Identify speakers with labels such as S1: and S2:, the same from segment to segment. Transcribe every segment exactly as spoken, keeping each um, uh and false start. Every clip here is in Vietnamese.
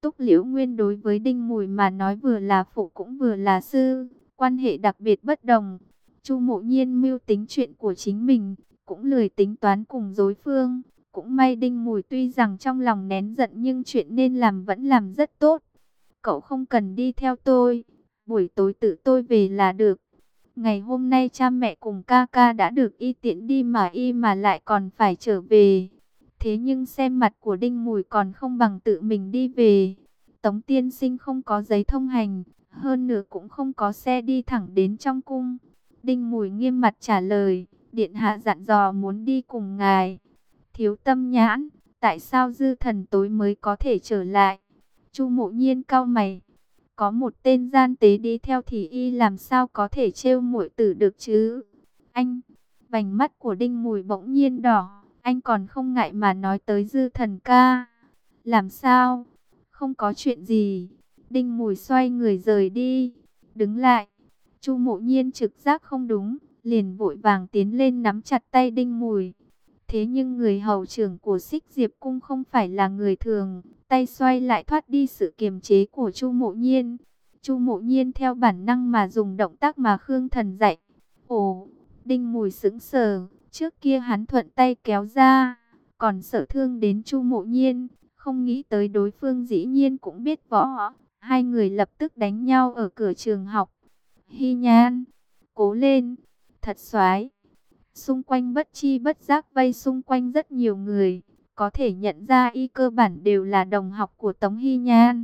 S1: túc Liễu Nguyên đối với Đinh Mùi mà nói vừa là phụ cũng vừa là sư, quan hệ đặc biệt bất đồng. Chu Mộ Nhiên mưu tính chuyện của chính mình, cũng lười tính toán cùng đối phương. Cũng may Đinh Mùi tuy rằng trong lòng nén giận nhưng chuyện nên làm vẫn làm rất tốt. Cậu không cần đi theo tôi, buổi tối tự tôi về là được. Ngày hôm nay cha mẹ cùng ca ca đã được y tiễn đi mà y mà lại còn phải trở về. Thế nhưng xem mặt của Đinh Mùi còn không bằng tự mình đi về. Tống tiên sinh không có giấy thông hành, hơn nữa cũng không có xe đi thẳng đến trong cung. Đinh Mùi nghiêm mặt trả lời, điện hạ dặn dò muốn đi cùng ngài. Thiếu tâm nhãn, tại sao dư thần tối mới có thể trở lại? Chu Mộ Nhiên cau mày, có một tên gian tế đi theo thì y làm sao có thể trêu muội tử được chứ? Anh, vành mắt của Đinh Mùi bỗng nhiên đỏ, anh còn không ngại mà nói tới dư thần ca. Làm sao? Không có chuyện gì. Đinh Mùi xoay người rời đi, đứng lại. Chu Mộ Nhiên trực giác không đúng, liền vội vàng tiến lên nắm chặt tay Đinh Mùi. Thế nhưng người hầu trưởng của Xích Diệp Cung không phải là người thường, tay xoay lại thoát đi sự kiềm chế của Chu Mộ Nhiên. Chu Mộ Nhiên theo bản năng mà dùng động tác mà Khương Thần dạy. Ồ, Đinh Mùi sững sờ, trước kia hắn thuận tay kéo ra, còn sợ thương đến Chu Mộ Nhiên, không nghĩ tới đối phương dĩ nhiên cũng biết võ. Hai người lập tức đánh nhau ở cửa trường học. Hy Nhan, cố lên, thật xoái. Xung quanh bất chi bất giác vây xung quanh rất nhiều người, có thể nhận ra y cơ bản đều là đồng học của Tống Hy Nhan.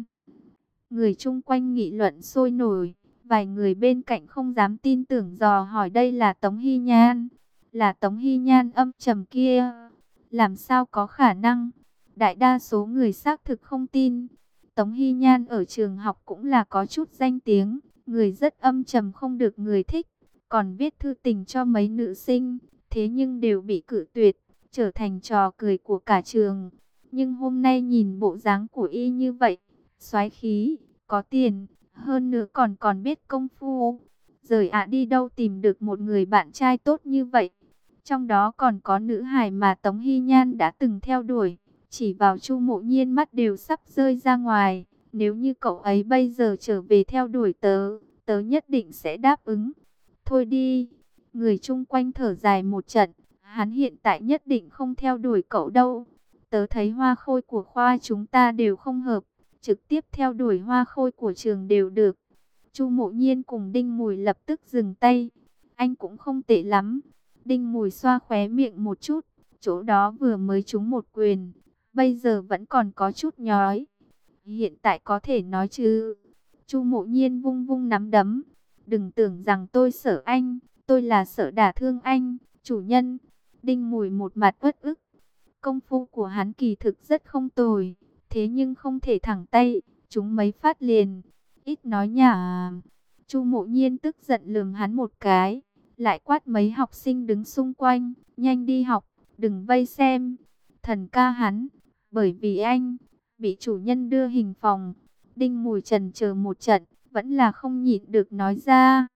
S1: Người chung quanh nghị luận sôi nổi, vài người bên cạnh không dám tin tưởng dò hỏi đây là Tống Hy Nhan, là Tống Hy Nhan âm trầm kia, làm sao có khả năng? Đại đa số người xác thực không tin. Tống Hy Nhan ở trường học cũng là có chút danh tiếng, người rất âm trầm không được người thích, còn viết thư tình cho mấy nữ sinh, thế nhưng đều bị cự tuyệt, trở thành trò cười của cả trường. Nhưng hôm nay nhìn bộ dáng của y như vậy, soái khí, có tiền, hơn nữa còn còn biết công phu. Rời ạ đi đâu tìm được một người bạn trai tốt như vậy. Trong đó còn có nữ hài mà Tống Hy Nhan đã từng theo đuổi, chỉ vào Chu Mộ Nhiên mắt đều sắp rơi ra ngoài. Nếu như cậu ấy bây giờ trở về theo đuổi tớ, tớ nhất định sẽ đáp ứng. Thôi đi, người chung quanh thở dài một trận, hắn hiện tại nhất định không theo đuổi cậu đâu. Tớ thấy hoa khôi của khoa chúng ta đều không hợp, trực tiếp theo đuổi hoa khôi của trường đều được. Chu Mộ Nhiên cùng Đinh Mùi lập tức dừng tay. Anh cũng không tệ lắm. Đinh Mùi xoa khóe miệng một chút, chỗ đó vừa mới trúng một quyền, bây giờ vẫn còn có chút nhói. Hiện tại có thể nói chứ? Chu Mộ Nhiên vung vung nắm đấm. Đừng tưởng rằng tôi sợ anh, tôi là sợ đả thương anh, chủ nhân. Đinh Mùi một mặt uất ức. Công phu của hắn kỳ thực rất không tồi, thế nhưng không thể thẳng tay, chúng mấy phát liền. Ít nói nhả. Chu Mộ Nhiên tức giận lườm hắn một cái, lại quát mấy học sinh đứng xung quanh, nhanh đi học, đừng vây xem. Thần ca hắn, bởi vì anh, bị chủ nhân đưa hình phòng. Đinh Mùi chần chờ một trận, vẫn là không nhịn được nói ra.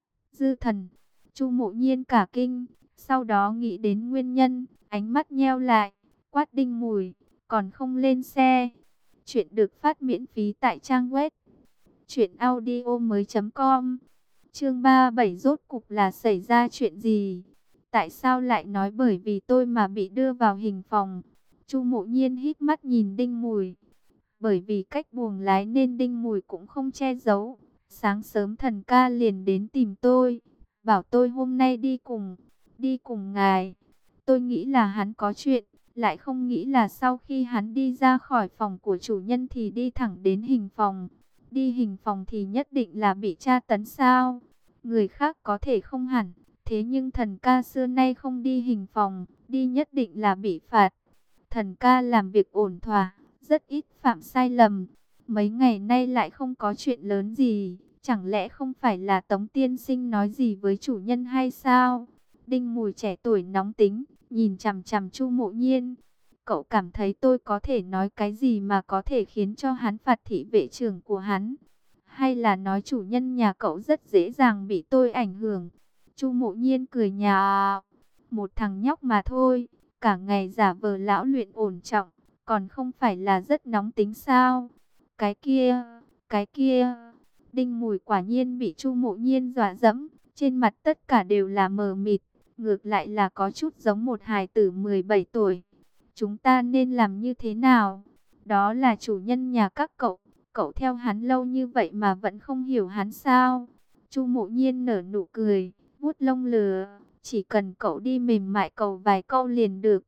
S1: Dư thần, Chu Mộ Nhiên cả kinh, sau đó nghĩ đến nguyên nhân, ánh mắt nheo lại, quát Đinh Mùi, còn không lên xe. Chuyện được phát miễn phí tại trang web truyện audio mới chấm com. Chương ba mươi bảy rốt cục là xảy ra chuyện gì? Tại sao lại nói bởi vì tôi mà bị đưa vào hình phòng? Chu Mộ Nhiên hít mắt nhìn Đinh Mùi. Bởi vì cách buồng lái nên Đinh Mùi cũng không che giấu. Sáng sớm thần ca liền đến tìm tôi, bảo tôi hôm nay đi cùng, đi cùng ngài. Tôi nghĩ là hắn có chuyện, lại không nghĩ là sau khi hắn đi ra khỏi phòng của chủ nhân thì đi thẳng đến hình phòng. Đi hình phòng thì nhất định là bị tra tấn sao? Người khác có thể không hẳn, thế nhưng thần ca xưa nay không đi hình phòng, đi nhất định là bị phạt. Thần ca làm việc ổn thỏa, rất ít phạm sai lầm. Mấy ngày nay lại không có chuyện lớn gì, chẳng lẽ không phải là Tống tiên sinh nói gì với chủ nhân hay sao? Đinh Mùi trẻ tuổi nóng tính, nhìn chằm chằm Chu Mộ Nhiên. Cậu cảm thấy tôi có thể nói cái gì mà có thể khiến cho hắn phạt thị vệ trưởng của hắn? Hay là nói chủ nhân nhà cậu rất dễ dàng bị tôi ảnh hưởng? Chu Mộ Nhiên cười nhạo, một thằng nhóc mà thôi, cả ngày giả vờ lão luyện ổn trọng, còn không phải là rất nóng tính sao? Cái kia, cái kia. Đinh Mùi quả nhiên bị Chu Mộ Nhiên dọa dẫm, trên mặt tất cả đều là mờ mịt, ngược lại là có chút giống một hài tử mười bảy tuổi. Chúng ta nên làm như thế nào? Đó là chủ nhân nhà các cậu, cậu theo hắn lâu như vậy mà vẫn không hiểu hắn sao? Chu Mộ Nhiên nở nụ cười, vuốt lông lừa, chỉ cần cậu đi mềm mại cầu vài câu liền được.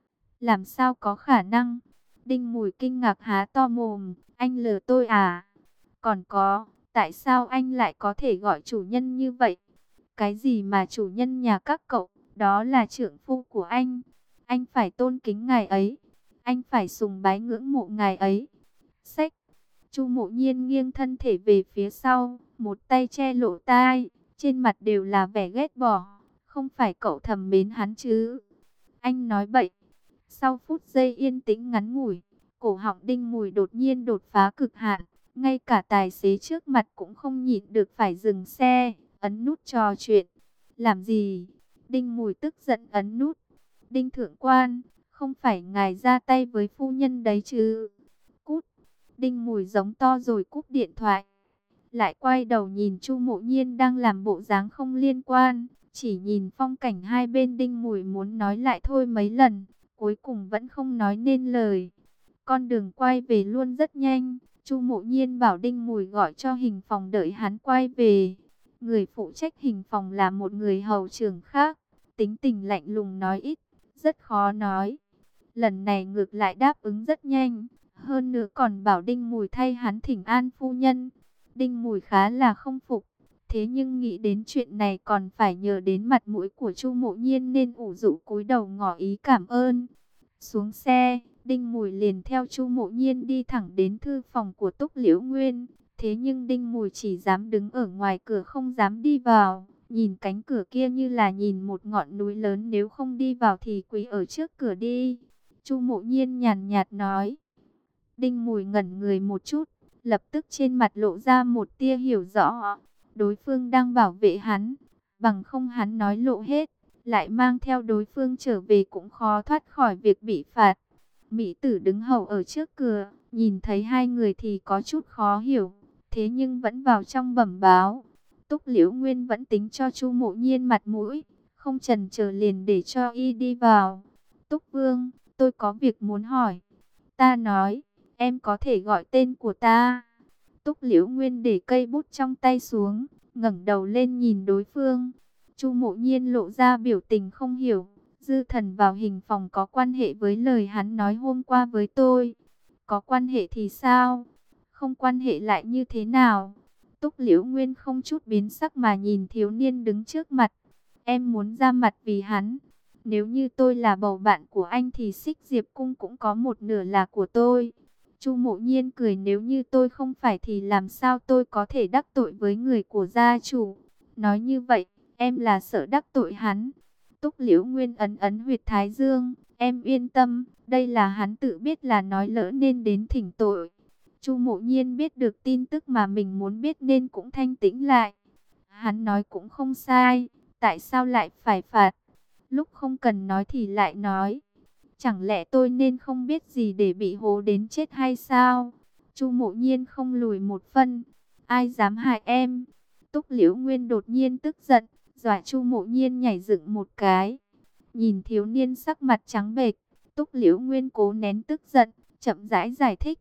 S1: Làm sao có khả năng? Đinh Mùi kinh ngạc há to mồm, anh lừa tôi à? Còn có, tại sao anh lại có thể gọi chủ nhân như vậy? Cái gì mà chủ nhân nhà các cậu, đó là trưởng phu của anh. Anh phải tôn kính ngài ấy. Anh phải sùng bái ngưỡng mộ ngài ấy. Xách. Chu Mộ Nhiên nghiêng thân thể về phía sau, một tay che lỗ tai, trên mặt đều là vẻ ghét bỏ. Không phải cậu thầm mến hắn chứ? Anh nói bậy. Sau phút giây yên tĩnh ngắn ngủi, cổ họng Đinh Mùi đột nhiên đột phá cực hạn. Ngay cả tài xế trước mặt cũng không nhịn được phải dừng xe, ấn nút trò chuyện. Làm gì? Đinh Mùi tức giận ấn nút. Đinh Thượng Quan, không phải ngài ra tay với phu nhân đấy chứ? Cút. Đinh Mùi giống to rồi cúp điện thoại. Lại quay đầu nhìn Chu Mộ Nhiên đang làm bộ dáng không liên quan. Chỉ nhìn phong cảnh hai bên, Đinh Mùi muốn nói lại thôi mấy lần, cuối cùng vẫn không nói nên lời. Con đường quay về luôn rất nhanh. Chu Mộ Nhiên bảo Đinh Mùi gọi cho hình phòng đợi hắn quay về. Người phụ trách hình phòng là một người hầu trưởng khác, tính tình lạnh lùng nói ít, rất khó nói. Lần này ngược lại đáp ứng rất nhanh, hơn nữa còn bảo Đinh Mùi thay hắn thỉnh an phu nhân. Đinh Mùi khá là không phục, thế nhưng nghĩ đến chuyện này còn phải nhờ đến mặt mũi của Chu Mộ Nhiên nên ủ rũ cúi đầu ngỏ ý cảm ơn. Xuống xe, Đinh Mùi liền theo Chu Mộ Nhiên đi thẳng đến thư phòng của Túc Liễu Nguyên. Thế nhưng Đinh Mùi chỉ dám đứng ở ngoài cửa không dám đi vào. Nhìn cánh cửa kia như là nhìn một ngọn núi lớn, nếu không đi vào thì quỳ ở trước cửa đi. Chu Mộ Nhiên nhàn nhạt nói. Đinh Mùi ngẩn người một chút, lập tức trên mặt lộ ra một tia hiểu rõ. Đối phương đang bảo vệ hắn, bằng không hắn nói lộ hết, lại mang theo đối phương trở về cũng khó thoát khỏi việc bị phạt. Mỹ tử đứng hầu ở trước cửa, nhìn thấy hai người thì có chút khó hiểu, thế nhưng vẫn vào trong bẩm báo. Túc Liễu Nguyên vẫn tính cho Chu Mộ Nhiên mặt mũi, không chần chờ liền để cho y đi vào. Túc Vương, tôi có việc muốn hỏi. Ta nói, em có thể gọi tên của ta. Túc Liễu Nguyên để cây bút trong tay xuống, ngẩng đầu lên nhìn đối phương. Chu Mộ Nhiên lộ ra biểu tình không hiểu. Dư Thần vào hình phòng có quan hệ với lời hắn nói hôm qua với tôi. Có quan hệ thì sao? Không quan hệ lại như thế nào? Túc Liễu Nguyên không chút biến sắc mà nhìn thiếu niên đứng trước mặt. Em muốn ra mặt vì hắn. Nếu như tôi là bầu bạn của anh thì Xích Diệp Cung cũng có một nửa là của tôi. Chu Mộ Nhiên cười, nếu như tôi không phải thì làm sao tôi có thể đắc tội với người của gia chủ? Nói như vậy, em là sợ đắc tội hắn. Túc Liễu Nguyên ấn ấn huyệt thái dương, em yên tâm, đây là hắn tự biết là nói lỡ nên đến thỉnh tội. Chu Mộ Nhiên biết được tin tức mà mình muốn biết nên cũng thanh tĩnh lại. Hắn nói cũng không sai, tại sao lại phải phạt? Lúc không cần nói thì lại nói. Chẳng lẽ tôi nên không biết gì để bị hố đến chết hay sao? Chu Mộ Nhiên không lùi một phân. Ai dám hại em? Túc Liễu Nguyên đột nhiên tức giận, dọa Chu Mộ Nhiên nhảy dựng một cái. Nhìn thiếu niên sắc mặt trắng bệch, Túc Liễu Nguyên cố nén tức giận, chậm rãi giải thích.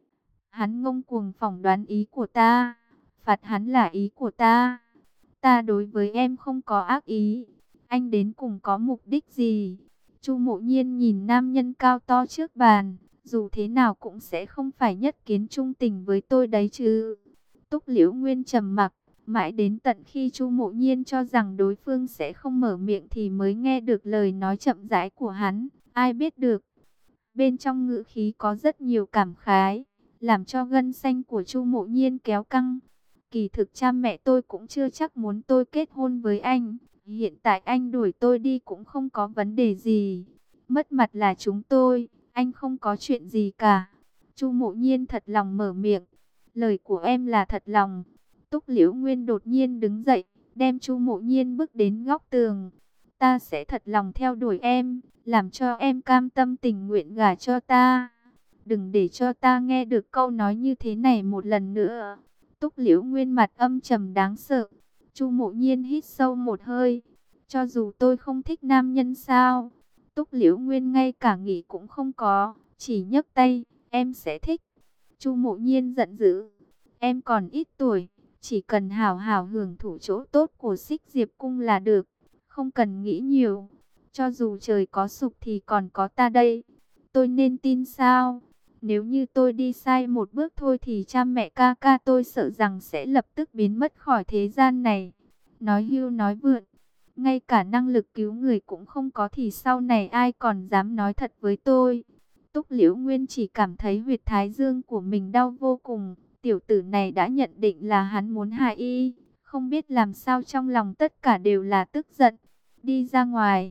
S1: Hắn ngông cuồng phỏng đoán ý của ta, phạt hắn là ý của ta. Ta đối với em không có ác ý. Anh đến cùng có mục đích gì? Chu Mộ Nhiên nhìn nam nhân cao to trước bàn, dù thế nào cũng sẽ không phải nhất kiến trung tình với tôi đấy chứ. Túc Liễu Nguyên trầm mặc, mãi đến tận khi Chu Mộ Nhiên cho rằng đối phương sẽ không mở miệng thì mới nghe được lời nói chậm rãi của hắn. Ai biết được, bên trong ngữ khí có rất nhiều cảm khái, làm cho gân xanh của Chu Mộ Nhiên kéo căng. Kỳ thực cha mẹ tôi cũng chưa chắc muốn tôi kết hôn với anh. Hiện tại anh đuổi tôi đi cũng không có vấn đề gì. Mất mặt là chúng tôi, anh không có chuyện gì cả. Chu Mộ Nhiên thật lòng mở miệng. Lời của em là thật lòng. Túc Liễu Nguyên đột nhiên đứng dậy, đem Chu Mộ Nhiên bước đến góc tường. Ta sẽ thật lòng theo đuổi em, làm cho em cam tâm tình nguyện gả cho ta. đừng để cho ta nghe được câu nói như thế này một lần nữa. Túc Liễu Nguyên mặt âm trầm đáng sợ. Chu Mộ Nhiên hít sâu một hơi. Cho dù tôi không thích nam nhân sao? Túc Liễu Nguyên ngay cả nghĩ cũng không có, chỉ nhấc tay, em sẽ thích. Chu Mộ Nhiên giận dữ, em còn ít tuổi, chỉ cần hào hào hưởng thụ chỗ tốt của Xích Diệp Cung là được, không cần nghĩ nhiều. Cho dù trời có sụp thì còn có ta đây. Tôi nên tin sao? Nếu như tôi đi sai một bước thôi thì cha mẹ ca ca tôi sợ rằng sẽ lập tức biến mất khỏi thế gian này. Nói hưu nói vượn, ngay cả năng lực cứu người cũng không có thì sau này ai còn dám nói thật với tôi. Túc Liễu Nguyên chỉ cảm thấy huyệt thái dương của mình đau vô cùng. Tiểu tử này đã nhận định là hắn muốn hại y. Không biết làm sao trong lòng tất cả đều là tức giận. Đi ra ngoài.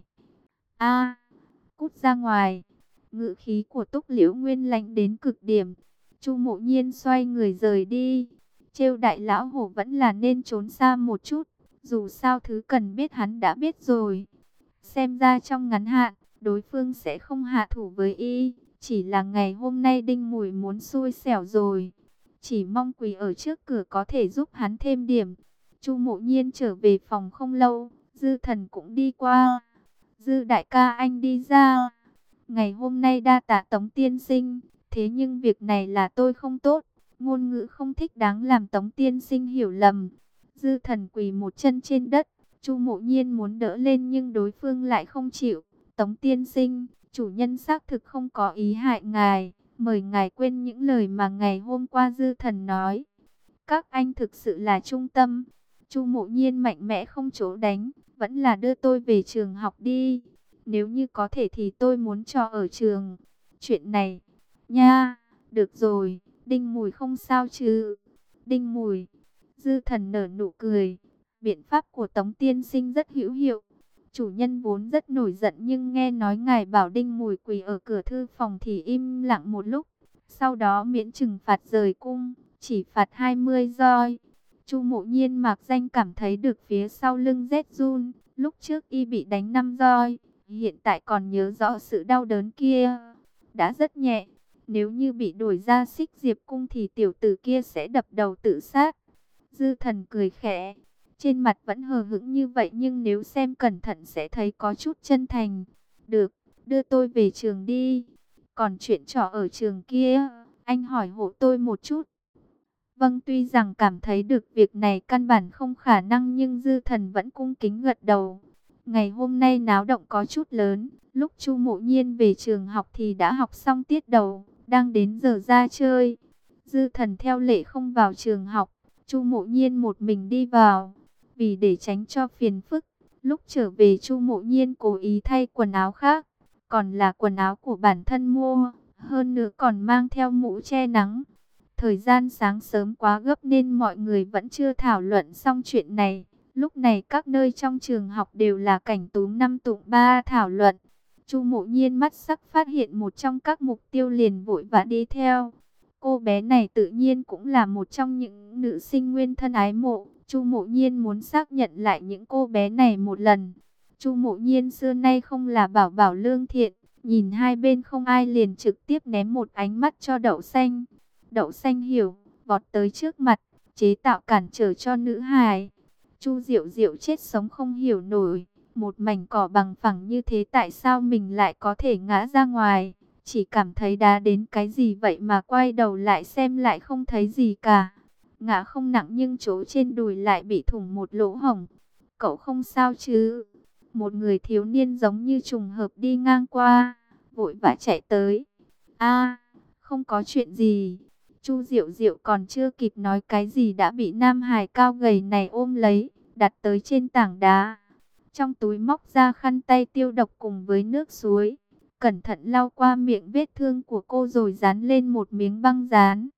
S1: A, cút ra ngoài. Ngữ khí của Túc Liễu Nguyên lạnh đến cực điểm. Chu Mộ Nhiên xoay người rời đi. Trêu đại lão hổ vẫn là nên trốn xa một chút. Dù sao thứ cần biết hắn đã biết rồi. Xem ra trong ngắn hạn, đối phương sẽ không hạ thủ với y. Chỉ là ngày hôm nay Đinh Mùi muốn xui xẻo rồi. Chỉ mong quỳ ở trước cửa có thể giúp hắn thêm điểm. Chu Mộ Nhiên trở về phòng không lâu, Dư Thần cũng đi qua. Dư đại ca anh đi ra. Ngày hôm nay đa tạ Tống tiên sinh, thế nhưng việc này là tôi không tốt. Ngôn ngữ không thích đáng làm Tống tiên sinh hiểu lầm. Dư Thần quỳ một chân trên đất. Chu Mộ Nhiên muốn đỡ lên nhưng đối phương lại không chịu. Tống tiên sinh, chủ nhân xác thực không có ý hại ngài. Mời ngài quên những lời mà ngày hôm qua Dư Thần nói. Các anh thực sự là trung tâm. Chu Mộ Nhiên mạnh mẽ không chỗ đánh. Vẫn là đưa tôi về trường học đi. Nếu như có thể thì tôi muốn cho ở trường. Chuyện này, nha, được rồi, Đinh Mùi không sao chứ. Đinh Mùi, Dư Thần nở nụ cười. Biện pháp của Tống tiên sinh rất hữu hiệu. Chủ nhân vốn rất nổi giận nhưng nghe nói ngài bảo Đinh Mùi quỳ ở cửa thư phòng thì im lặng một lúc. Sau đó miễn trừng phạt rời cung, chỉ phạt hai mươi roi. Chu Mộ Nhiên mạc danh cảm thấy được phía sau lưng rét run. Lúc trước y bị đánh năm roi, hiện tại còn nhớ rõ sự đau đớn kia. Đã rất nhẹ, nếu như bị đuổi ra Xích Diệp Cung thì tiểu tử kia sẽ đập đầu tự sát. Dư Thần cười khẽ. Trên mặt vẫn hờ hững như vậy nhưng nếu xem cẩn thận sẽ thấy có chút chân thành. Được, đưa tôi về trường đi. Còn chuyện trò ở trường kia, anh hỏi hộ tôi một chút. Vâng, tuy rằng cảm thấy được việc này căn bản không khả năng nhưng Dư Thần vẫn cung kính gật đầu. Ngày hôm nay náo động có chút lớn. Lúc Chu Mộ Nhiên về trường học thì đã học xong tiết đầu, đang đến giờ ra chơi. Dư Thần theo lệ không vào trường học. Chu Mộ Nhiên một mình đi vào. Vì để tránh cho phiền phức, lúc trở về Chu Mộ Nhiên cố ý thay quần áo khác, còn là quần áo của bản thân mua, hơn nữa còn mang theo mũ che nắng. Thời gian sáng sớm quá gấp nên mọi người vẫn chưa thảo luận xong chuyện này. Lúc này các nơi trong trường học đều là cảnh túm năm tụm ba thảo luận. Chu Mộ Nhiên mắt sắc phát hiện một trong các mục tiêu liền vội vã đi theo. Cô bé này tự nhiên cũng là một trong những nữ sinh nguyên thân ái mộ. Chu Mộ Nhiên muốn xác nhận lại những cô bé này một lần. Chu Mộ Nhiên xưa nay không là bảo bảo lương thiện, nhìn hai bên không ai liền trực tiếp ném một ánh mắt cho Đậu Xanh. Đậu Xanh hiểu, vọt tới trước mặt, chế tạo cản trở cho nữ hài. Chu Diệu Diệu chết sống không hiểu nổi, một mảnh cỏ bằng phẳng như thế tại sao mình lại có thể ngã ra ngoài. Chỉ cảm thấy đá đến cái gì vậy mà quay đầu lại xem lại không thấy gì cả. Ngã không nặng nhưng chỗ trên đùi lại bị thủng một lỗ hổng. Cậu không sao chứ? Một người thiếu niên giống như trùng hợp đi ngang qua, vội vã chạy tới. A, không có chuyện gì. Chu Diệu Diệu còn chưa kịp nói cái gì đã bị nam hài cao gầy này ôm lấy, đặt tới trên tảng đá. Trong túi móc ra khăn tay tiêu độc cùng với nước suối. Cẩn thận lau qua miệng vết thương của cô rồi dán lên một miếng băng dán.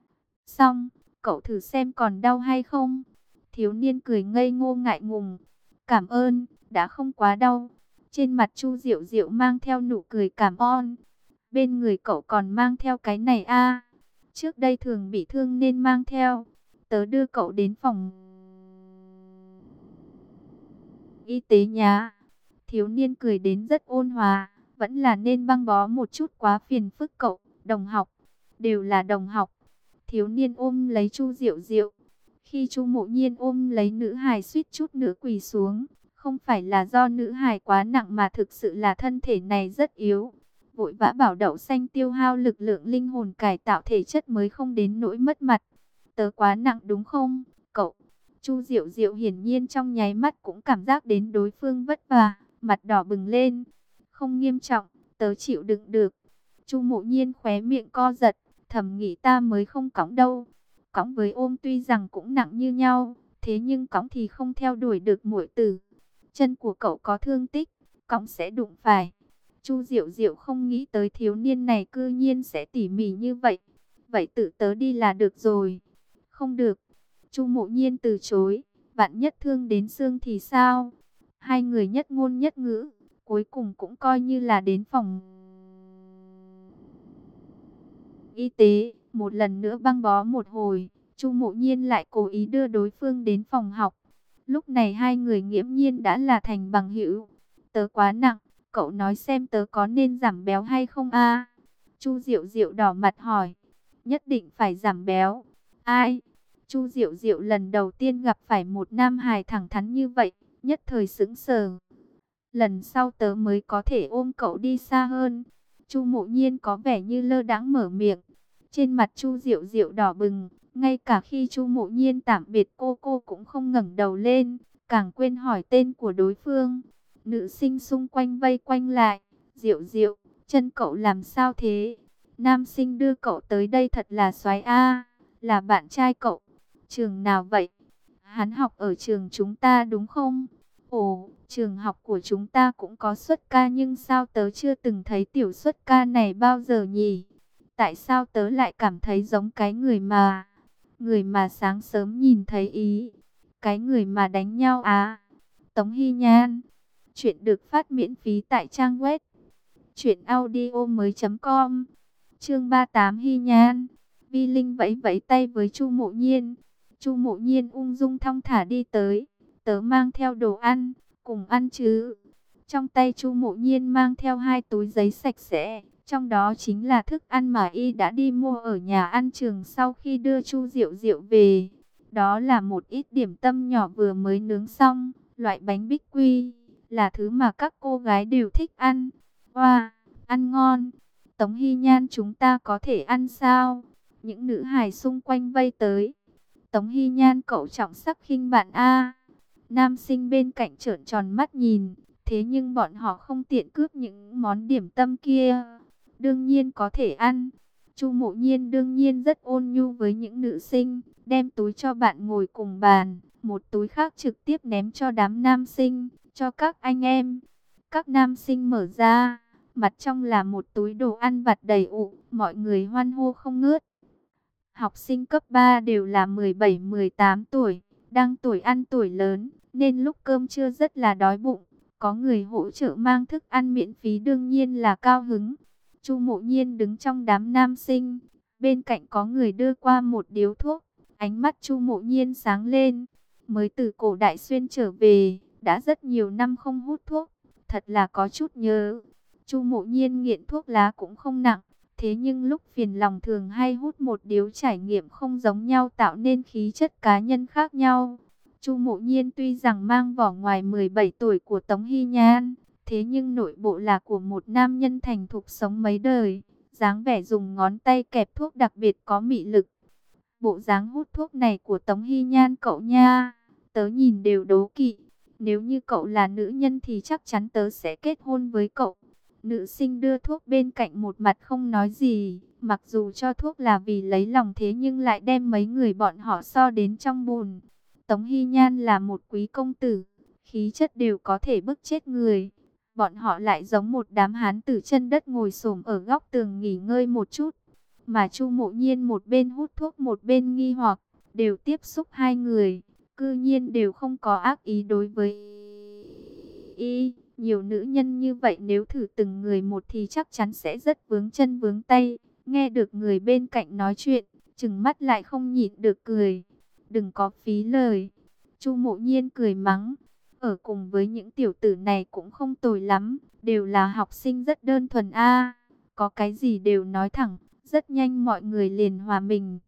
S1: Xong, cậu thử xem còn đau hay không. Thiếu niên cười ngây ngô ngại ngùng. Cảm ơn, đã không quá đau. Trên mặt Chu Diệu Diệu mang theo nụ cười cảm ơn. Bên người cậu còn mang theo cái này a. Trước đây thường bị thương nên mang theo. Tớ đưa cậu đến phòng y tế nhá. Thiếu niên cười đến rất ôn hòa. Vẫn là nên băng bó một chút quá phiền phức cậu, đồng học. đều là đồng học. Thiếu niên ôm lấy Chu Diệu Diệu. Khi Chu Mộ Nhiên ôm lấy nữ hài suýt chút nữa quỳ xuống, không phải là do nữ hài quá nặng mà thực sự là thân thể này rất yếu. Vội vã bảo đậu xanh tiêu hao lực lượng linh hồn cải tạo thể chất mới không đến nỗi mất mặt. Tớ quá nặng đúng không, cậu? Chu Diệu Diệu hiển nhiên trong nháy mắt cũng cảm giác đến đối phương vất vả, mặt đỏ bừng lên. Không nghiêm trọng, tớ chịu đựng được. Chu Mộ Nhiên khóe miệng co giật, thầm nghĩ ta mới không cõng đâu. Cõng với ôm tuy rằng cũng nặng như nhau, thế nhưng cõng thì không theo đuổi được muội tử. Chân của cậu có thương tích, cõng sẽ đụng phải. Chu Diệu Diệu không nghĩ tới thiếu niên này cư nhiên sẽ tỉ mỉ như vậy. Vậy tự tớ đi là được rồi. Không được. Chu Mộ Nhiên từ chối. Vạn nhất thương đến xương thì sao? Hai người nhất ngôn nhất ngữ, cuối cùng cũng coi như là đến phòng y tế, một lần nữa băng bó một hồi. Chu Mộ Nhiên lại cố ý đưa đối phương đến phòng học. Lúc này hai người nghiễm nhiên đã là thành bằng hữu. Tớ quá nặng, cậu nói xem tớ có nên giảm béo hay không a? Chu Diệu Diệu đỏ mặt hỏi. Nhất định phải giảm béo. Ai? Chu Diệu Diệu lần đầu tiên gặp phải một nam hài thẳng thắn như vậy, nhất thời sững sờ. Lần sau tớ mới có thể ôm cậu đi xa hơn. Chu Mộ Nhiên có vẻ như lơ đãng mở miệng. Trên mặt Chu Diệu Diệu đỏ bừng, ngay cả khi Chu Mộ Nhiên tạm biệt cô cô cũng không ngẩng đầu lên, càng quên hỏi tên của đối phương. Nữ sinh xung quanh vây quanh lại. Diệu Diệu, chân cậu làm sao thế? Nam sinh đưa cậu tới đây thật là soái a, là bạn trai cậu. Trường nào vậy? Hắn học ở trường chúng ta đúng không? Ồ, trường học của chúng ta cũng có xuất ca nhưng sao tớ chưa từng thấy tiểu xuất ca này bao giờ nhỉ? Tại sao tớ lại cảm thấy giống cái người mà... Người mà sáng sớm nhìn thấy ý. Cái người mà đánh nhau à? Tống Hy Nhan. Chuyện được phát miễn phí tại trang web truyện audio mới chấm com. Chương ba mươi tám Hy Nhan. Vi Linh vẫy vẫy tay với Chu Mộ Nhiên. Chu Mộ Nhiên ung dung thong thả đi tới. Tớ mang theo đồ ăn, cùng ăn chứ. Trong tay Chu Mộ Nhiên mang theo hai túi giấy sạch sẽ. Trong đó chính là thức ăn mà y đã đi mua ở nhà ăn trường sau khi đưa Chu Diệu Diệu về. Đó là một ít điểm tâm nhỏ vừa mới nướng xong, loại bánh bích quy, là thứ mà các cô gái đều thích ăn. Wow, ăn ngon. Tống Hy Nhan chúng ta có thể ăn sao? Những nữ hài xung quanh vây tới. Tống Hy Nhan cậu trọng sắc khinh bạn a. Nam sinh bên cạnh trợn tròn mắt nhìn, thế nhưng bọn họ không tiện cướp những món điểm tâm kia. Đương nhiên có thể ăn. Chu Mộ Nhiên đương nhiên rất ôn nhu với những nữ sinh, đem túi cho bạn ngồi cùng bàn, một túi khác trực tiếp ném cho đám nam sinh, cho các anh em. Các nam sinh mở ra, mặt trong là một túi đồ ăn vặt đầy ụ, mọi người hoan hô không ngớt. Học sinh cấp ba đều là mười bảy mười tám tuổi, đang tuổi ăn tuổi lớn, nên lúc cơm trưa rất là đói bụng. Có người hỗ trợ mang thức ăn miễn phí đương nhiên là cao hứng. Chu Mộ Nhiên đứng trong đám nam sinh, bên cạnh có người đưa qua một điếu thuốc. Ánh mắt Chu Mộ Nhiên sáng lên, mới từ cổ Đại Xuyên trở về, đã rất nhiều năm không hút thuốc, thật là có chút nhớ. Chu Mộ Nhiên nghiện thuốc lá cũng không nặng, thế nhưng lúc phiền lòng thường hay hút một điếu, trải nghiệm không giống nhau tạo nên khí chất cá nhân khác nhau. Chu Mộ Nhiên tuy rằng mang vỏ ngoài mười bảy tuổi của Tống Hy Nhan, thế nhưng nội bộ là của một nam nhân thành thục sống mấy đời, dáng vẻ dùng ngón tay kẹp thuốc đặc biệt có mị lực. Bộ dáng hút thuốc này của Tống Hy Nhan cậu nha, tớ nhìn đều đố kỵ. Nếu như cậu là nữ nhân thì chắc chắn tớ sẽ kết hôn với cậu. Nữ sinh đưa thuốc bên cạnh một mặt không nói gì, mặc dù cho thuốc là vì lấy lòng thế nhưng lại đem mấy người bọn họ so đến trong bùn. Tống Hy Nhan là một quý công tử, khí chất đều có thể bức chết người. Bọn họ lại giống một đám hán tử chân đất ngồi xổm ở góc tường nghỉ ngơi một chút. Mà Chu Mộ Nhiên một bên hút thuốc một bên nghi hoặc, đều tiếp xúc hai người, cư nhiên đều không có ác ý đối với y. Nhiều nữ nhân như vậy nếu thử từng người một thì chắc chắn sẽ rất vướng chân vướng tay. Nghe được người bên cạnh nói chuyện, trừng mắt lại không nhịn được cười. Đừng có phí lời. Chu Mộ Nhiên cười mắng. Ở cùng với những tiểu tử này cũng không tồi lắm. Đều là học sinh rất đơn thuần a. Có cái gì đều nói thẳng. Rất nhanh mọi người liền hòa mình.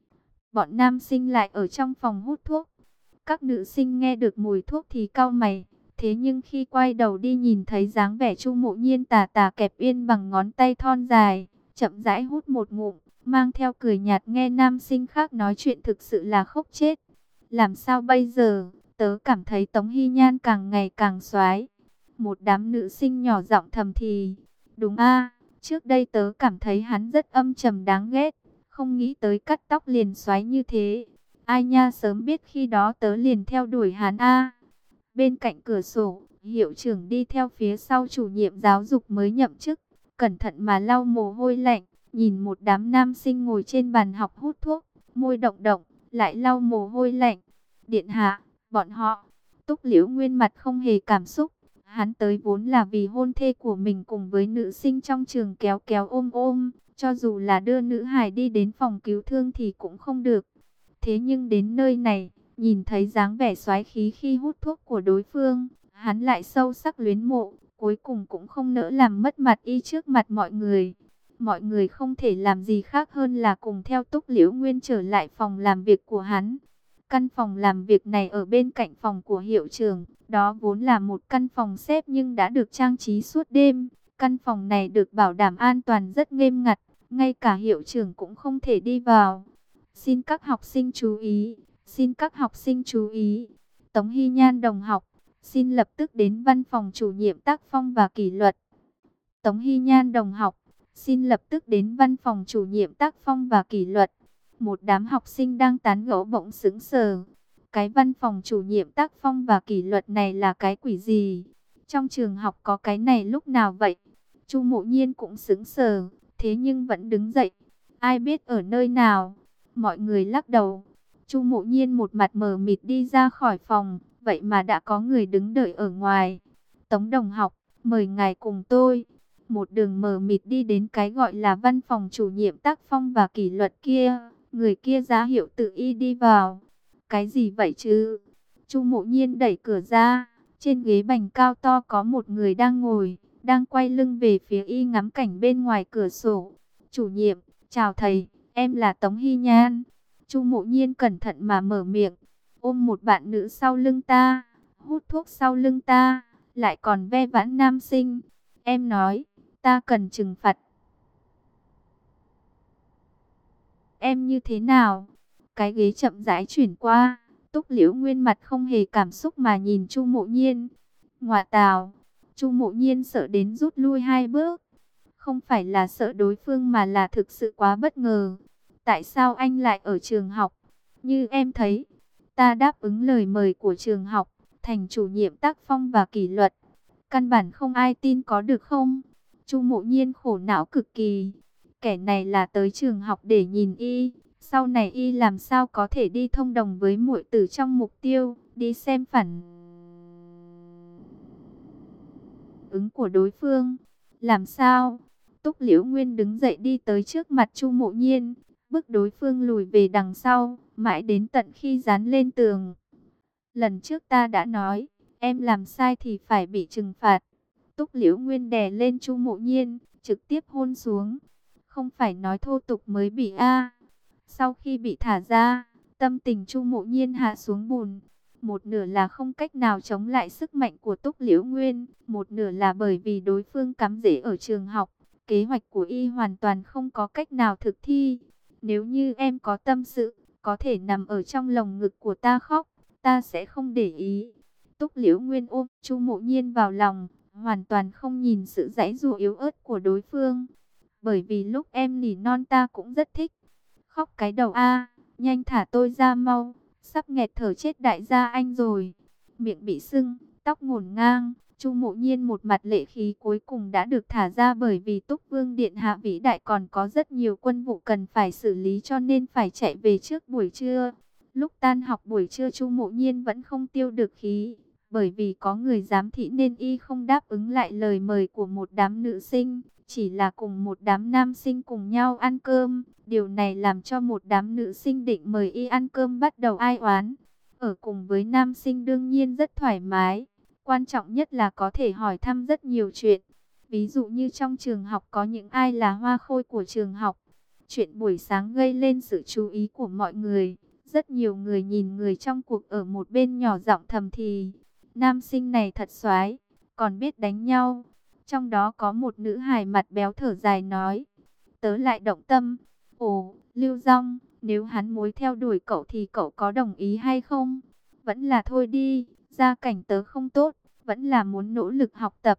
S1: Bọn nam sinh lại ở trong phòng hút thuốc. Các nữ sinh nghe được mùi thuốc thì cau mày. Thế nhưng khi quay đầu đi nhìn thấy dáng vẻ Chu Mộ Nhiên tà tà kẹp yên bằng ngón tay thon dài, chậm rãi hút một ngụm, mang theo cười nhạt, nghe nam sinh khác nói chuyện thực sự là khóc chết. Làm sao bây giờ? Tớ cảm thấy Tống Hy Nhan càng ngày càng xoái. Một đám nữ sinh nhỏ giọng thầm thì. Đúng a, trước đây tớ cảm thấy hắn rất âm trầm đáng ghét, không nghĩ tới cắt tóc liền xoái như thế. Ai nha, sớm biết khi đó tớ liền theo đuổi hắn a. Bên cạnh cửa sổ, hiệu trưởng đi theo phía sau chủ nhiệm giáo dục mới nhậm chức, cẩn thận mà lau mồ hôi lạnh, nhìn một đám nam sinh ngồi trên bàn học hút thuốc, môi động động, lại lau mồ hôi lạnh. Điện hạ, bọn họ. Túc Liễu Nguyên mặt không hề cảm xúc, hắn tới vốn là vì hôn thê của mình cùng với nữ sinh trong trường kéo kéo ôm ôm, cho dù là đưa nữ hài đi đến phòng cứu thương thì cũng không được. Thế nhưng đến nơi này, nhìn thấy dáng vẻ xoái khí khi hút thuốc của đối phương, hắn lại sâu sắc luyến mộ, cuối cùng cũng không nỡ làm mất mặt y trước mặt mọi người. Mọi người không thể làm gì khác hơn là cùng theo Túc Liễu Nguyên trở lại phòng làm việc của hắn. Căn phòng làm việc này ở bên cạnh phòng của hiệu trưởng, đó vốn là một căn phòng xếp nhưng đã được trang trí suốt đêm. Căn phòng này được bảo đảm an toàn rất nghiêm ngặt, ngay cả hiệu trưởng cũng không thể đi vào. Xin các học sinh chú ý, xin các học sinh chú ý. Tống Hy Nhan đồng học, xin lập tức đến văn phòng chủ nhiệm tác phong và kỷ luật. Tống Hy Nhan đồng học, xin lập tức đến văn phòng chủ nhiệm tác phong và kỷ luật. Một đám học sinh đang tán gẫu bỗng sững sờ. Cái văn phòng chủ nhiệm tác phong và kỷ luật này là cái quỷ gì? Trong trường học có cái này lúc nào vậy? Chu Mộ Nhiên cũng sững sờ, thế nhưng vẫn đứng dậy. Ai biết ở nơi nào? Mọi người lắc đầu. Chu Mộ Nhiên một mặt mờ mịt đi ra khỏi phòng, vậy mà đã có người đứng đợi ở ngoài. Tống đồng học, mời ngài cùng tôi. Một đường mờ mịt đi đến cái gọi là văn phòng chủ nhiệm tác phong và kỷ luật kia. Người kia ra hiệu tự y đi vào. Cái gì vậy chứ? Chu Mộ Nhiên đẩy cửa ra. Trên ghế bành cao to có một người đang ngồi, đang quay lưng về phía y ngắm cảnh bên ngoài cửa sổ. Chủ nhiệm, chào thầy, em là Tống Hy Nhan. Chu Mộ Nhiên cẩn thận mà mở miệng. Ôm một bạn nữ sau lưng ta, hút thuốc sau lưng ta, lại còn ve vãn nam sinh. Em nói, ta cần trừng phạt em như thế nào? Cái ghế chậm rãi chuyển qua. Túc Liễu Nguyên mặt không hề cảm xúc mà nhìn Chu Mộ Nhiên. Ngoạ tào. Chu Mộ Nhiên sợ đến rút lui hai bước. Không phải là sợ đối phương mà là thực sự quá bất ngờ. Tại sao anh lại ở trường học? Như em thấy, ta đáp ứng lời mời của trường học, thành chủ nhiệm tác phong và kỷ luật. Căn bản không ai tin có được không? Chu Mộ Nhiên khổ não cực kỳ. Kẻ này là tới trường học để nhìn y. Sau này y làm sao có thể đi thông đồng với muội tử trong mục tiêu, đi xem phản ứng của đối phương. Làm sao? Túc Liễu Nguyên đứng dậy đi tới trước mặt Chu Mộ Nhiên, bước đối phương lùi về đằng sau, mãi đến tận khi dán lên tường. Lần trước ta đã nói, em làm sai thì phải bị trừng phạt. Túc Liễu Nguyên đè lên Chu Mộ Nhiên, trực tiếp hôn xuống. Không phải nói thô tục mới bị a. Sau khi bị thả ra, tâm tình Chu Mộ Nhiên hạ xuống bùn. Một nửa là không cách nào chống lại sức mạnh của Túc Liễu Nguyên, một nửa là bởi vì đối phương cắm rễ ở trường học. Kế hoạch của y hoàn toàn không có cách nào thực thi. Nếu như em có tâm sự, có thể nằm ở trong lồng ngực của ta khóc, ta sẽ không để ý. Túc Liễu Nguyên ôm Chu Mộ Nhiên vào lòng, hoàn toàn không nhìn sự giãy giụa yếu ớt của đối phương. Bởi vì lúc em nỉ non ta cũng rất thích. Khóc cái đầu a, nhanh thả tôi ra mau, sắp nghẹt thở chết đại gia anh rồi. Miệng bị sưng, tóc ngổn ngang, Chu Mộ Nhiên một mặt lệ khí cuối cùng đã được thả ra, bởi vì Túc Vương điện hạ vĩ đại còn có rất nhiều quân vụ cần phải xử lý cho nên phải chạy về trước buổi trưa. Lúc tan học buổi trưa Chu Mộ Nhiên vẫn không tiêu được khí, bởi vì có người giám thị nên y không đáp ứng lại lời mời của một đám nữ sinh, chỉ là cùng một đám nam sinh cùng nhau ăn cơm. Điều này làm cho một đám nữ sinh định mời y ăn cơm bắt đầu ai oán. Ở cùng với nam sinh đương nhiên rất thoải mái, quan trọng nhất là có thể hỏi thăm rất nhiều chuyện. Ví dụ như trong trường học có những ai là hoa khôi của trường học, Chuyện buổi sáng gây lên sự chú ý của mọi người. Rất nhiều người nhìn người trong cuộc ở một bên nhỏ giọng thầm thì. Nam sinh này thật xoái, còn biết đánh nhau. Trong đó có một nữ hài mặt béo thở dài nói. Tớ lại động tâm. Ồ, Lưu Dung, nếu hắn mối theo đuổi cậu thì cậu có đồng ý hay không? Vẫn là thôi đi, gia cảnh tớ không tốt, vẫn là muốn nỗ lực học tập.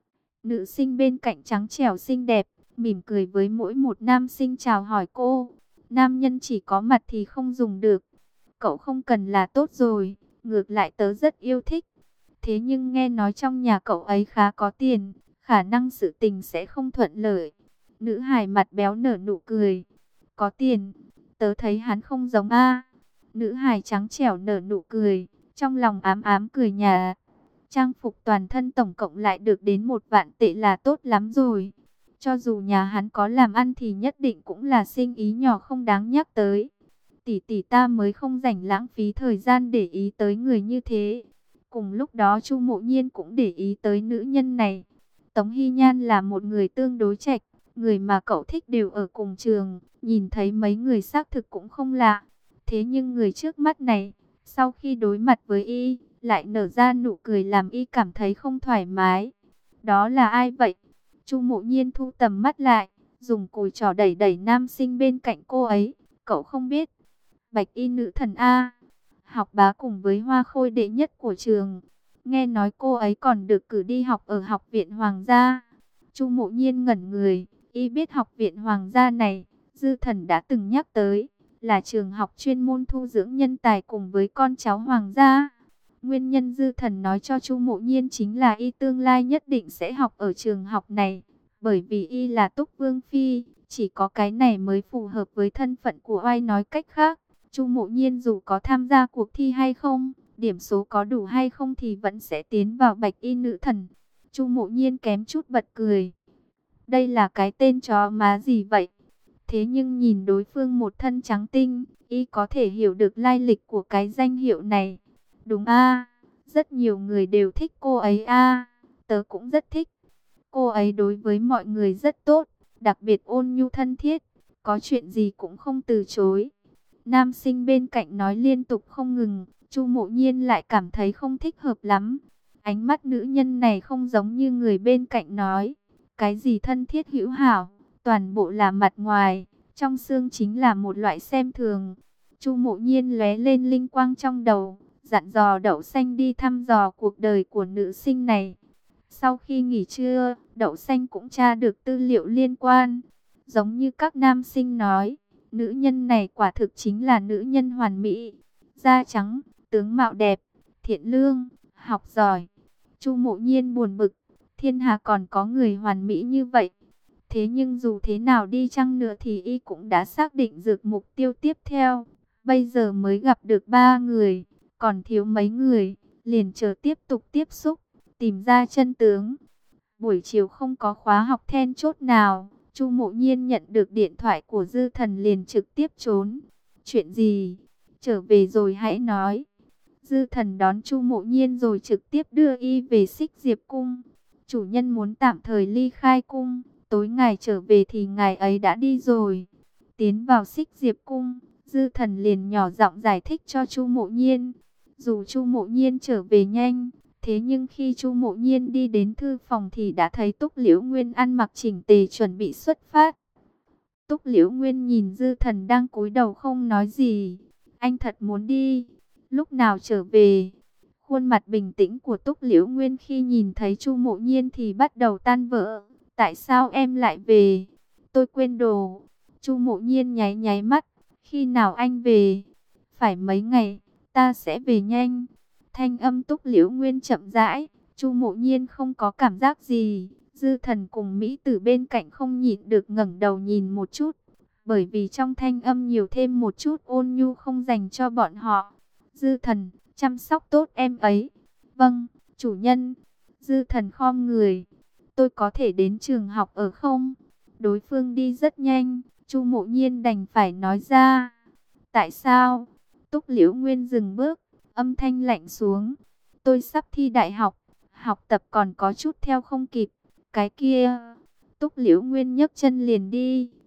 S1: Nữ sinh bên cạnh trắng trẻo xinh đẹp, mỉm cười với mỗi một nam sinh chào hỏi cô. Nam nhân chỉ có mặt thì không dùng được. Cậu không cần là tốt rồi, ngược lại tớ rất yêu thích. Thế nhưng nghe nói trong nhà cậu ấy khá có tiền, khả năng sự tình sẽ không thuận lợi. Nữ hài mặt béo nở nụ cười. Có tiền, tớ thấy hắn không giống a. Nữ hài trắng trẻo nở nụ cười, trong lòng ám ám cười nhà. Trang phục toàn thân tổng cộng lại được đến một vạn tệ là tốt lắm rồi. Cho dù nhà hắn có làm ăn thì nhất định cũng là sinh ý nhỏ không đáng nhắc tới. Tỷ tỷ ta mới không rảnh lãng phí thời gian để ý tới người như thế. Cùng lúc đó Chu Mộ Nhiên cũng để ý tới nữ nhân này. Tống Hy Nhan là một người tương đối trạch, người mà cậu thích đều ở cùng trường, nhìn thấy mấy người xác thực cũng không lạ. Thế nhưng người trước mắt này, sau khi đối mặt với y, lại nở ra nụ cười làm y cảm thấy không thoải mái. Đó là ai vậy? Chu Mộ Nhiên thu tầm mắt lại, dùng cùi trỏ đẩy đẩy nam sinh bên cạnh cô ấy. Cậu không biết. Bạch y nữ thần A, học bá cùng với hoa khôi đệ nhất của trường. Nghe nói cô ấy còn được cử đi học ở học viện Hoàng gia. Chu Mộ Nhiên ngẩn người, y biết học viện Hoàng gia này, Dư Thần đã từng nhắc tới, là trường học chuyên môn thu dưỡng nhân tài cùng với con cháu Hoàng gia. Nguyên nhân Dư Thần nói cho Chu Mộ Nhiên chính là y tương lai nhất định sẽ học ở trường học này, bởi vì y là Túc Vương Phi, chỉ có cái này mới phù hợp với thân phận của oai. Nói cách khác, Chu Mộ Nhiên dù có tham gia cuộc thi hay không, điểm số có đủ hay không thì vẫn sẽ tiến vào bạch y nữ thần. Chu Mộ Nhiên kém chút bật cười. Đây là cái tên chó má gì vậy? Thế nhưng nhìn đối phương một thân trắng tinh, y có thể hiểu được lai lịch của cái danh hiệu này. Đúng a, rất nhiều người đều thích cô ấy a, tớ cũng rất thích. Cô ấy đối với mọi người rất tốt, đặc biệt ôn nhu thân thiết, có chuyện gì cũng không từ chối. Nam sinh bên cạnh nói liên tục không ngừng, Chu Mộ Nhiên lại cảm thấy không thích hợp lắm. Ánh mắt nữ nhân này không giống như người bên cạnh nói. Cái gì thân thiết hữu hảo, toàn bộ là mặt ngoài, trong xương chính là một loại xem thường. Chu Mộ Nhiên lóe lên linh quang trong đầu, dặn dò Đậu Xanh đi thăm dò cuộc đời của nữ sinh này. Sau khi nghỉ trưa, Đậu Xanh cũng tra được tư liệu liên quan. Giống như các nam sinh nói, nữ nhân này quả thực chính là nữ nhân hoàn mỹ. Da trắng, tướng mạo đẹp, thiện lương, học giỏi. Chu Mộ Nhiên buồn bực, thiên hạ còn có người hoàn mỹ như vậy. Thế nhưng dù thế nào đi chăng nữa thì y cũng đã xác định được mục tiêu tiếp theo. Bây giờ mới gặp được ba người, còn thiếu mấy người, liền chờ tiếp tục tiếp xúc, tìm ra chân tướng. Buổi chiều không có khóa học then chốt nào, Chu Mộ Nhiên nhận được điện thoại của Dư Thần liền trực tiếp trốn. Chuyện gì? Trở về rồi hãy nói. Dư Thần đón Chu Mộ Nhiên rồi trực tiếp đưa y về Xích Diệp Cung. Chủ nhân muốn tạm thời ly khai cung, tối ngài trở về thì ngài ấy đã đi rồi. Tiến vào Xích Diệp Cung, Dư Thần liền nhỏ giọng giải thích cho Chu Mộ Nhiên. Dù Chu Mộ Nhiên trở về nhanh, thế nhưng khi Chu Mộ Nhiên đi đến thư phòng thì đã thấy Túc Liễu Nguyên ăn mặc chỉnh tề chuẩn bị xuất phát. Túc Liễu Nguyên nhìn Dư Thần đang cúi đầu không nói gì. Anh thật muốn đi, lúc nào trở về? Khuôn mặt bình tĩnh của Túc Liễu Nguyên khi nhìn thấy Chu Mộ Nhiên thì bắt đầu tan vỡ. Tại sao em lại về? Tôi quên đồ. Chu Mộ Nhiên nháy nháy mắt. Khi nào anh về? Phải mấy ngày, ta sẽ về nhanh. Thanh âm Túc Liễu Nguyên chậm rãi. Chu Mộ Nhiên không có cảm giác gì. Dư Thần cùng Mỹ Tử bên cạnh không nhịn được ngẩng đầu nhìn một chút. Bởi vì trong thanh âm nhiều thêm một chút ôn nhu không dành cho bọn họ. Dư Thần, chăm sóc tốt em ấy. Vâng, chủ nhân. Dư Thần khom người. Tôi có thể đến trường học ở không? Đối phương đi rất nhanh, Chu Mộ Nhiên đành phải nói ra. Tại sao? Túc Liễu Nguyên dừng bước, âm thanh lạnh xuống. Tôi sắp thi đại học, học tập còn có chút theo không kịp. Cái kia... Túc Liễu Nguyên nhấc chân liền đi,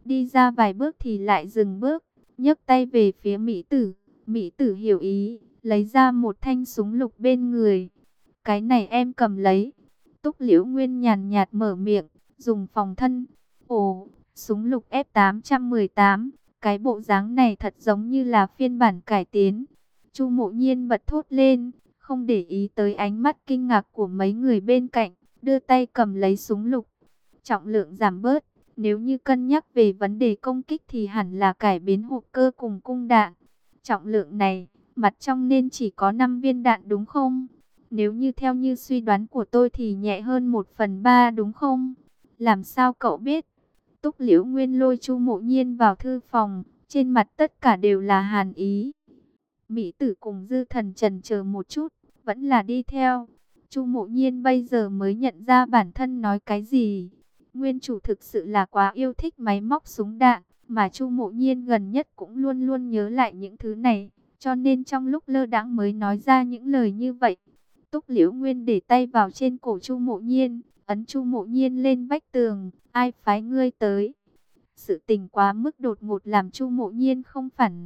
S1: Đi ra vài bước thì lại dừng bước, nhấc tay về phía Mỹ Tử. Mỹ Tử hiểu ý, lấy ra một thanh súng lục bên người. Cái này em cầm lấy. Túc Liễu Nguyên nhàn nhạt mở miệng, dùng phòng thân. Ồ, súng lục F tám một tám, cái bộ dáng này thật giống như là phiên bản cải tiến. Chu Mộ Nhiên bật thốt lên, không để ý tới ánh mắt kinh ngạc của mấy người bên cạnh, đưa tay cầm lấy súng lục. Trọng lượng giảm bớt, nếu như cân nhắc về vấn đề công kích thì hẳn là cải biến hộp cơ cùng cung đạn. Trọng lượng này, mặt trong nên chỉ có năm viên đạn đúng không? Nếu như theo như suy đoán của tôi thì nhẹ hơn một phần ba đúng không? Làm sao cậu biết? Túc Liễu Nguyên lôi Chu Mộ Nhiên vào thư phòng, trên mặt tất cả đều là hàn ý. Mỹ Tử cùng Dư Thần chần chờ một chút, vẫn là đi theo. Chu Mộ Nhiên bây giờ mới nhận ra bản thân nói cái gì. Nguyên chủ thực sự là quá yêu thích máy móc súng đạn, mà Chu Mộ Nhiên gần nhất cũng luôn luôn nhớ lại những thứ này, cho nên trong lúc lơ đãng mới nói ra những lời như vậy. Túc Liễu Nguyên để tay vào trên cổ Chu Mộ Nhiên, ấn Chu Mộ Nhiên lên vách tường. Ai phái ngươi tới? Sự tình quá mức đột ngột làm Chu Mộ Nhiên không phản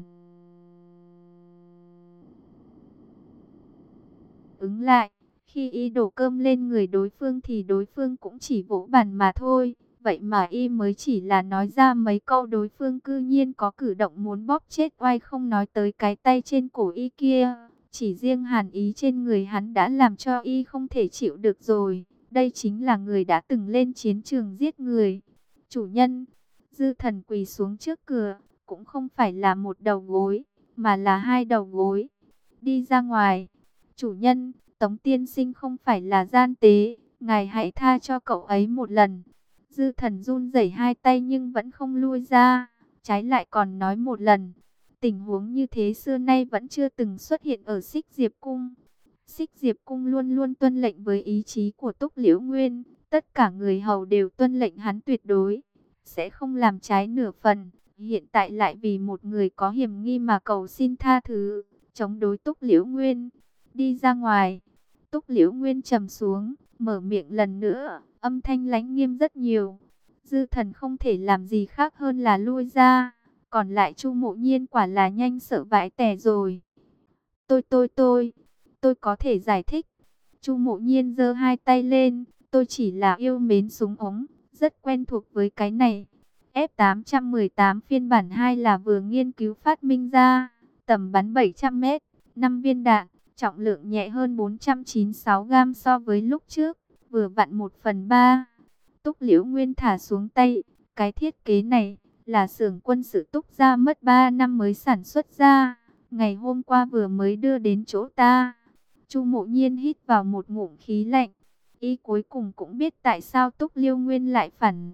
S1: ứng lại. Khi y đổ cơm lên người đối phương thì đối phương cũng chỉ vỗ bàn mà thôi. Vậy mà y mới chỉ là nói ra mấy câu, đối phương cư nhiên có cử động muốn bóp chết oai, không nói tới cái tay trên cổ y kia. Chỉ riêng hàn ý trên người hắn đã làm cho y không thể chịu được rồi. Đây chính là người đã từng lên chiến trường giết người. Chủ nhân, Dư Thần quỳ xuống trước cửa, cũng không phải là một đầu gối, mà là hai đầu gối. Đi ra ngoài. Chủ nhân, Tống tiên sinh không phải là gian tế, ngài hãy tha cho cậu ấy một lần. Dư Thần run rẩy hai tay nhưng vẫn không lui ra, trái lại còn nói một lần. Tình huống như thế xưa nay vẫn chưa từng xuất hiện ở Xích Diệp Cung. Xích Diệp Cung luôn luôn tuân lệnh với ý chí của Túc Liễu Nguyên, tất cả người hầu đều tuân lệnh hắn tuyệt đối, sẽ không làm trái nửa phần. Hiện tại lại vì một người có hiểm nghi mà cầu xin tha thứ, chống đối Túc Liễu Nguyên. Đi ra ngoài. Túc Liễu Nguyên trầm xuống, mở miệng lần nữa, âm thanh lãnh nghiêm rất nhiều. Dư Thần không thể làm gì khác hơn là lui ra. Còn lại Chu Mộ Nhiên quả là nhanh sợ vãi tè rồi. Tôi tôi tôi, tôi có thể giải thích. Chu Mộ Nhiên giơ hai tay lên, tôi chỉ là yêu mến súng ống, rất quen thuộc với cái này. F tám một tám phiên bản hai là vừa nghiên cứu phát minh ra, tầm bắn bảy trăm mét, năm viên đạn, trọng lượng nhẹ hơn bốn trăm chín mươi sáu gam so với lúc trước, vừa vặn một phần ba. Túc Liễu Nguyên thả xuống tay, cái thiết kế này là xưởng quân sự Túc gia mất ba năm mới sản xuất ra, ngày hôm qua vừa mới đưa đến chỗ ta. Chu Mộ Nhiên hít vào một ngụm khí lạnh, y cuối cùng cũng biết tại sao Túc Liễu Nguyên lại phản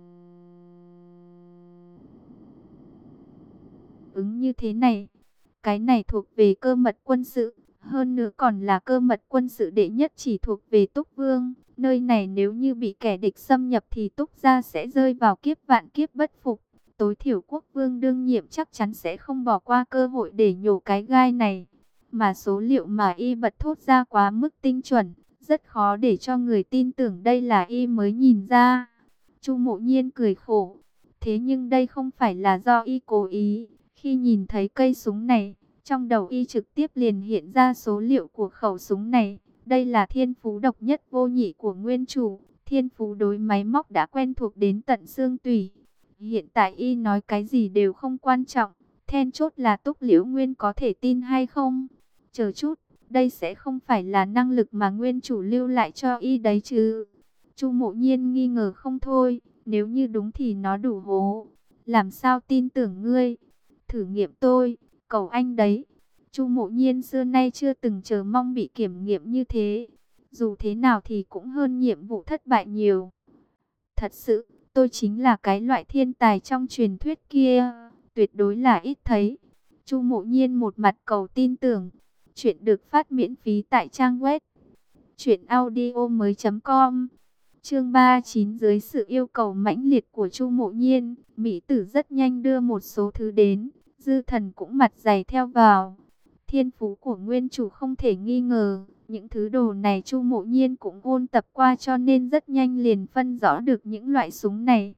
S1: ứng như thế này. Cái này thuộc về cơ mật quân sự, hơn nữa còn là cơ mật quân sự đệ nhất chỉ thuộc về Túc Vương. Nơi này nếu như bị kẻ địch xâm nhập thì Túc gia sẽ rơi vào kiếp vạn kiếp bất phục. Tối thiểu Quốc Vương đương nhiệm chắc chắn sẽ không bỏ qua cơ hội để nhổ cái gai này. Mà số liệu mà y bật thốt ra quá mức tinh chuẩn, rất khó để cho người tin tưởng đây là y mới nhìn ra. Chu Mộ Nhiên cười khổ. Thế nhưng đây không phải là do y cố ý. Khi nhìn thấy cây súng này, trong đầu y trực tiếp liền hiện ra số liệu của khẩu súng này. Đây là thiên phú độc nhất vô nhị của nguyên chủ. Thiên phú đối máy móc đã quen thuộc đến tận xương tủy. Hiện tại y nói cái gì đều không quan trọng. Then chốt là Túc Liễu Nguyên có thể tin hay không. Chờ chút, đây sẽ không phải là năng lực mà nguyên chủ lưu lại cho y đấy chứ. Chu Mộ Nhiên nghi ngờ không thôi. Nếu như đúng thì nó đủ hố. Làm sao tin tưởng ngươi? Thử nghiệm tôi, cầu anh đấy. Chu Mộ Nhiên xưa nay chưa từng chờ mong bị kiểm nghiệm như thế. Dù thế nào thì cũng hơn nhiệm vụ thất bại nhiều. Thật sự, tôi chính là cái loại thiên tài trong truyền thuyết kia. Tuyệt đối là ít thấy. Chu Mộ Nhiên một mặt cầu tin tưởng. Chuyện được phát miễn phí tại trang web truyện audio mới chấm com. Chương ba mươi chín, dưới sự yêu cầu mãnh liệt của Chu Mộ Nhiên, Mỹ Tử rất nhanh đưa một số thứ đến. Dư Thần cũng mặt dày theo vào. Thiên phú của nguyên chủ không thể nghi ngờ. Những thứ đồ này Chu Mộ Nhiên cũng ôn tập qua cho nên rất nhanh liền phân rõ được những loại súng này.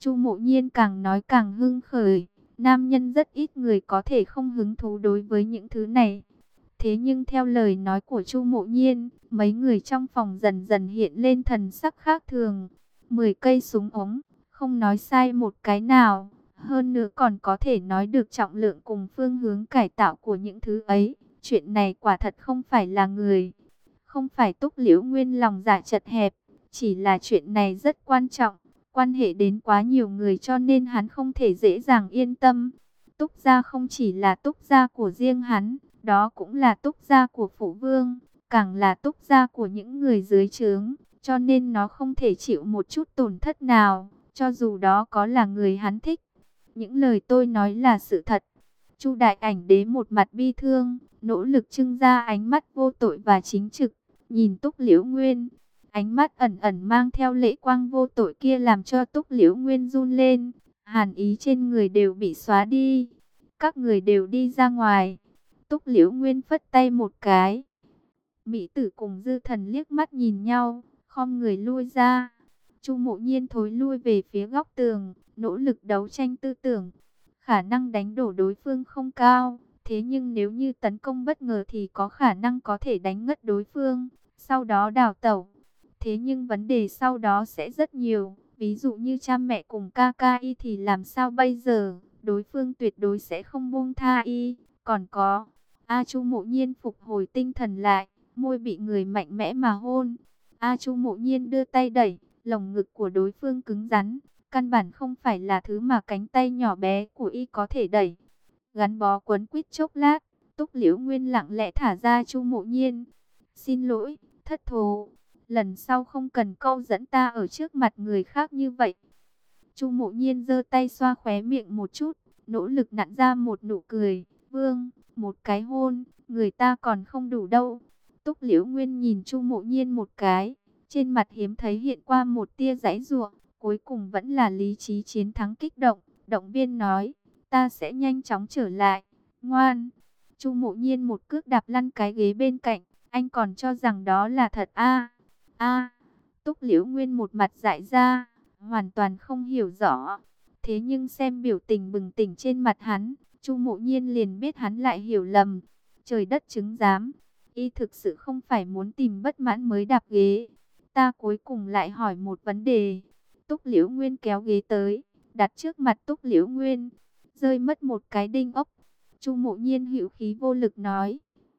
S1: Chu Mộ Nhiên càng nói càng hưng khởi. Nam nhân rất ít người có thể không hứng thú đối với những thứ này. Thế nhưng theo lời nói của Chu Mộ Nhiên, mấy người trong phòng dần dần hiện lên thần sắc khác thường. Mười cây súng ống, không nói sai một cái nào. Hơn nữa còn có thể nói được trọng lượng cùng phương hướng cải tạo của những thứ ấy. Chuyện này quả thật không phải là người. Không phải Túc Liễu Nguyên lòng dạ chật hẹp. Chỉ là chuyện này rất quan trọng. Quan hệ đến quá nhiều người cho nên hắn không thể dễ dàng yên tâm. Túc gia không chỉ là Túc gia của riêng hắn. Đó cũng là Túc gia của Phụ Vương. Càng là Túc gia của những người dưới trướng. Cho nên nó không thể chịu một chút tổn thất nào. Cho dù đó có là người hắn thích. Những lời tôi nói là sự thật. Chu Đại Ảnh Đế một mặt bi thương, nỗ lực trưng ra ánh mắt vô tội và chính trực, nhìn Túc Liễu Nguyên. Ánh mắt ẩn ẩn mang theo lệ quang vô tội kia làm cho Túc Liễu Nguyên run lên. Hàn ý trên người đều bị xóa đi. Các người đều đi ra ngoài. Túc Liễu Nguyên phất tay một cái. Mỹ Tử cùng Dư Thần liếc mắt nhìn nhau, khom người lui ra. Chu Mộ Nhiên thối lui về phía góc tường, nỗ lực đấu tranh tư tưởng. Khả năng đánh đổ đối phương không cao, thế nhưng nếu như tấn công bất ngờ thì có khả năng có thể đánh ngất đối phương, sau đó đào tẩu. Thế nhưng vấn đề sau đó sẽ rất nhiều, ví dụ như cha mẹ cùng ca ca y thì làm sao bây giờ, đối phương tuyệt đối sẽ không buông tha y. Còn có, A Chu Mộ Nhiên phục hồi tinh thần lại, môi bị người mạnh mẽ mà hôn. A Chu Mộ Nhiên đưa tay đẩy, lồng ngực của đối phương cứng rắn, căn bản không phải là thứ mà cánh tay nhỏ bé của y có thể đẩy. Gắn bó quấn quýt chốc lát, Túc Liễu Nguyên lặng lẽ thả ra Chu Mộ Nhiên. Xin lỗi, thất thố, lần sau không cần câu dẫn ta ở trước mặt người khác như vậy. Chu Mộ Nhiên giơ tay xoa khóe miệng một chút, nỗ lực nặn ra một nụ cười. Vương, một cái hôn, người ta còn không đủ đâu. Túc Liễu Nguyên nhìn Chu Mộ Nhiên một cái, trên mặt hiếm thấy hiện qua một tia giãy giụa, cuối cùng vẫn là lý trí chiến thắng kích động, động viên nói, ta sẽ nhanh chóng trở lại, ngoan. Chu Mộ Nhiên một cước đạp lăn cái ghế bên cạnh, anh còn cho rằng đó là thật a? A. Túc Liễu Nguyên một mặt dại ra, hoàn toàn không hiểu rõ. Thế nhưng xem biểu tình bừng tỉnh trên mặt hắn, Chu Mộ Nhiên liền biết hắn lại hiểu lầm. Trời đất chứng giám, y thực sự không phải muốn tìm bất mãn mới đạp ghế. Ta cuối cùng lại hỏi một vấn đề. Túc Liễu Nguyên kéo ghế tới, đặt trước mặt Túc Liễu Nguyên, rơi mất một cái đinh ốc. Chu Mộ Nhiên hữu khí vô lực nói,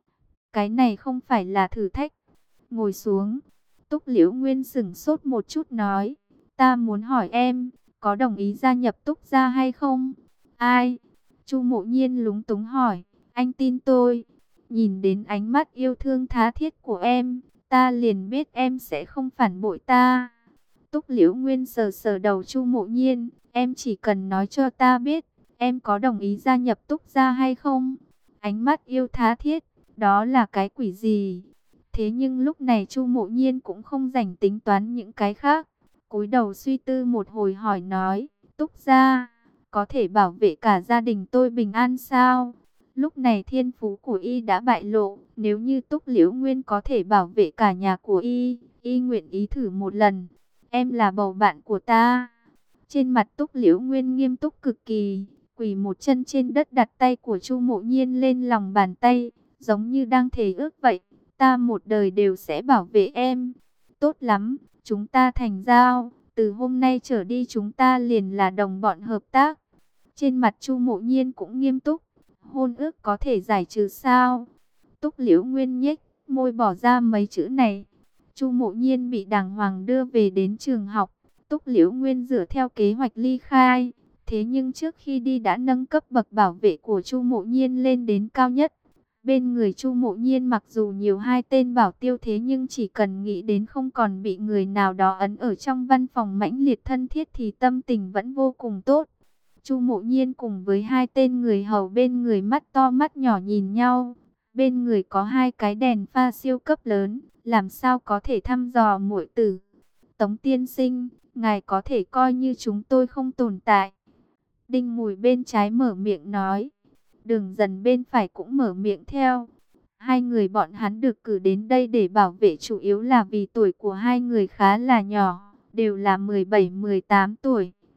S1: cái này không phải là thử thách. Ngồi xuống. Túc Liễu Nguyên sững sốt một chút nói, ta muốn hỏi em, có đồng ý gia nhập Túc gia hay không? Ai? Chu Mộ Nhiên lúng túng hỏi, anh tin tôi. Nhìn đến ánh mắt yêu thương tha thiết của em, ta liền biết em sẽ không phản bội ta. Túc Liễu Nguyên sờ sờ đầu Chu Mộ Nhiên, em chỉ cần nói cho ta biết, em có đồng ý gia nhập Túc gia hay không? Ánh mắt yêu tha thiết, đó là cái quỷ gì? Thế nhưng lúc này Chu Mộ Nhiên cũng không rảnh tính toán những cái khác. Cúi đầu suy tư một hồi hỏi nói, Túc gia, có thể bảo vệ cả gia đình tôi bình an sao? Lúc này thiên phú của y đã bại lộ, nếu như Túc Liễu Nguyên có thể bảo vệ cả nhà của y, y nguyện ý thử một lần. Em là bầu bạn của ta. Trên mặt Túc Liễu Nguyên nghiêm túc cực kỳ, quỳ một chân trên đất đặt tay của Chu Mộ Nhiên lên lòng bàn tay, giống như đang thề ước vậy. Ta một đời đều sẽ bảo vệ em. Tốt lắm, chúng ta thành giao, từ hôm nay trở đi chúng ta liền là đồng bọn hợp tác. Trên mặt Chu Mộ Nhiên cũng nghiêm túc. Hôn ước có thể giải trừ sao? Túc Liễu Nguyên nhếch môi bỏ ra mấy chữ này. Chu Mộ Nhiên bị đàng hoàng đưa về đến trường học. Túc Liễu Nguyên dựa theo kế hoạch ly khai. Thế nhưng trước khi đi đã nâng cấp bậc bảo vệ của Chu Mộ Nhiên lên đến cao nhất. Bên người Chu Mộ Nhiên mặc dù nhiều hai tên bảo tiêu, thế nhưng chỉ cần nghĩ đến không còn bị người nào đó ấn ở trong văn phòng mãnh liệt thân thiết thì tâm tình vẫn vô cùng tốt. Chu Mộ Nhiên cùng với hai tên người hầu bên người mắt to mắt nhỏ nhìn nhau. Bên người có hai cái đèn pha siêu cấp lớn, làm sao có thể thăm dò muội tử. Tống tiên sinh, ngài có thể coi như chúng tôi không tồn tại. Đinh Mùi bên trái mở miệng nói. Đường Dần bên phải cũng mở miệng theo. Hai người bọn hắn được cử đến đây để bảo vệ chủ yếu là vì tuổi của hai người khá là nhỏ, đều là mười bảy mười tám tuổi.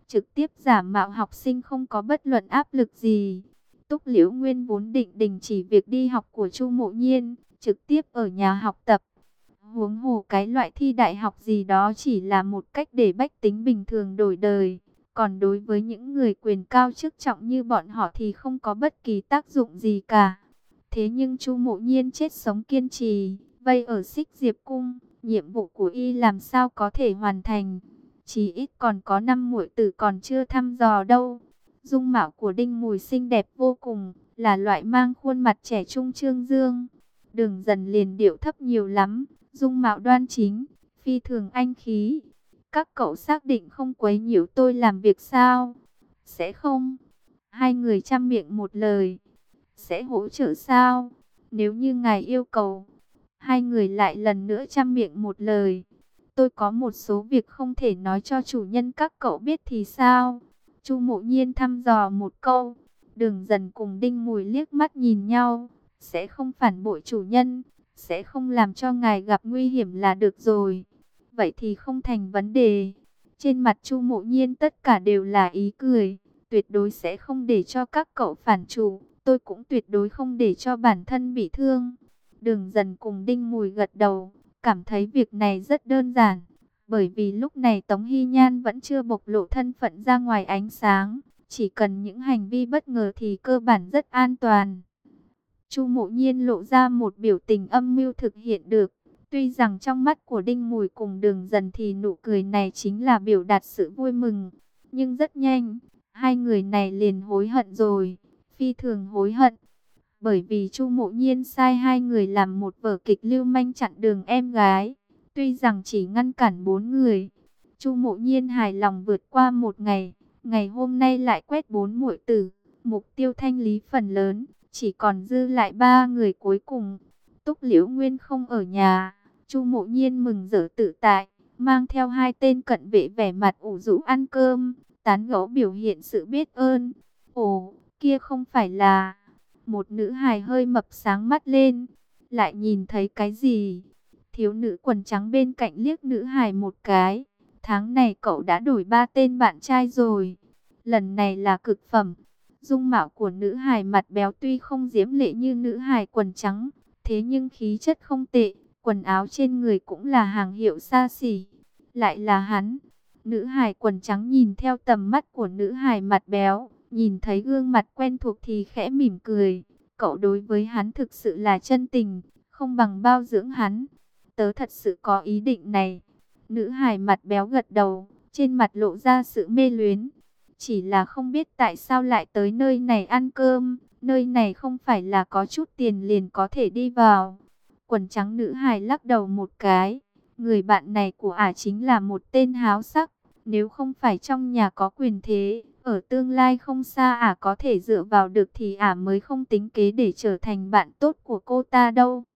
S1: trực tiếp giả mạo học sinh không có bất luận áp lực gì. Túc Liễu Nguyên vốn định đình chỉ việc đi học của Chu Mộ Nhiên, trực tiếp ở nhà học tập. Huống hồ cái loại thi đại học gì đó chỉ là một cách để bách tính bình thường đổi đời. Còn đối với những người quyền cao chức trọng như bọn họ thì không có bất kỳ tác dụng gì cả. Thế nhưng Chu Mộ Nhiên chết sống kiên trì, vây ở Xích Diệp Cung, nhiệm vụ của y làm sao có thể hoàn thành. Chỉ ít còn có năm muội tử còn chưa thăm dò đâu. Dung mạo của Đinh Mùi xinh đẹp vô cùng, là loại mang khuôn mặt trẻ trung trương dương. Đường Dần liền điệu thấp nhiều lắm, dung mạo đoan chính, phi thường anh khí. Các cậu xác định không quấy nhiễu tôi làm việc sao? Sẽ không. Hai người chăm miệng một lời. Sẽ hỗ trợ sao? Nếu như ngài yêu cầu. Hai người lại lần nữa chăm miệng một lời. Tôi có một số việc không thể nói cho chủ nhân các cậu biết thì sao? Chu Mộ Nhiên thăm dò một câu. Đường Dần cùng Đinh Mùi liếc mắt nhìn nhau. Sẽ không phản bội chủ nhân, sẽ không làm cho ngài gặp nguy hiểm là được rồi. Vậy thì không thành vấn đề. Trên mặt Chu Mộ Nhiên tất cả đều là ý cười. Tuyệt đối sẽ không để cho các cậu phản chủ. Tôi cũng tuyệt đối không để cho bản thân bị thương. Đường Dần cùng Đinh Mùi gật đầu, cảm thấy việc này rất đơn giản. Bởi vì lúc này Tống Hy Nhan vẫn chưa bộc lộ thân phận ra ngoài ánh sáng. Chỉ cần những hành vi bất ngờ thì cơ bản rất an toàn. Chu Mộ Nhiên lộ ra một biểu tình âm mưu thực hiện được. Tuy rằng trong mắt của Đinh Mùi cùng Đường Dần thì nụ cười này chính là biểu đạt sự vui mừng. Nhưng rất nhanh, hai người này liền hối hận rồi, phi thường hối hận. Bởi vì Chu Mộ Nhiên sai hai người làm một vở kịch lưu manh chặn đường em gái. Tuy rằng chỉ ngăn cản bốn người, Chu Mộ Nhiên hài lòng vượt qua một ngày. Ngày hôm nay lại quét bốn muội tử, mục tiêu thanh lý phần lớn. Chỉ còn dư lại ba người cuối cùng. Túc Liễu Nguyên không ở nhà. Chu Mộ Nhiên mừng rỡ tự tại, mang theo hai tên cận vệ vẻ mặt ủ rũ ăn cơm, tán gẫu biểu hiện sự biết ơn. Ồ, kia không phải là... Một nữ hài hơi mập sáng mắt lên. Lại nhìn thấy cái gì? Thiếu nữ quần trắng bên cạnh liếc nữ hài một cái. Tháng này cậu đã đổi ba tên bạn trai rồi. Lần này là cực phẩm. Dung mạo của nữ hài mặt béo tuy không diễm lệ như nữ hài quần trắng, thế nhưng khí chất không tệ, quần áo trên người cũng là hàng hiệu xa xỉ. Lại là hắn. Nữ hài quần trắng nhìn theo tầm mắt của nữ hài mặt béo, nhìn thấy gương mặt quen thuộc thì khẽ mỉm cười. Cậu đối với hắn thực sự là chân tình, không bằng bao dưỡng hắn. Tớ thật sự có ý định này. Nữ hài mặt béo gật đầu, trên mặt lộ ra sự mê luyến. Chỉ là không biết tại sao lại tới nơi này ăn cơm. Nơi này không phải là có chút tiền liền có thể đi vào. Quần trắng nữ hài lắc đầu một cái. Người bạn này của ả chính là một tên háo sắc. Nếu không phải trong nhà có quyền thế, ở tương lai không xa ả có thể dựa vào được thì ả mới không tính kế để trở thành bạn tốt của cô ta đâu.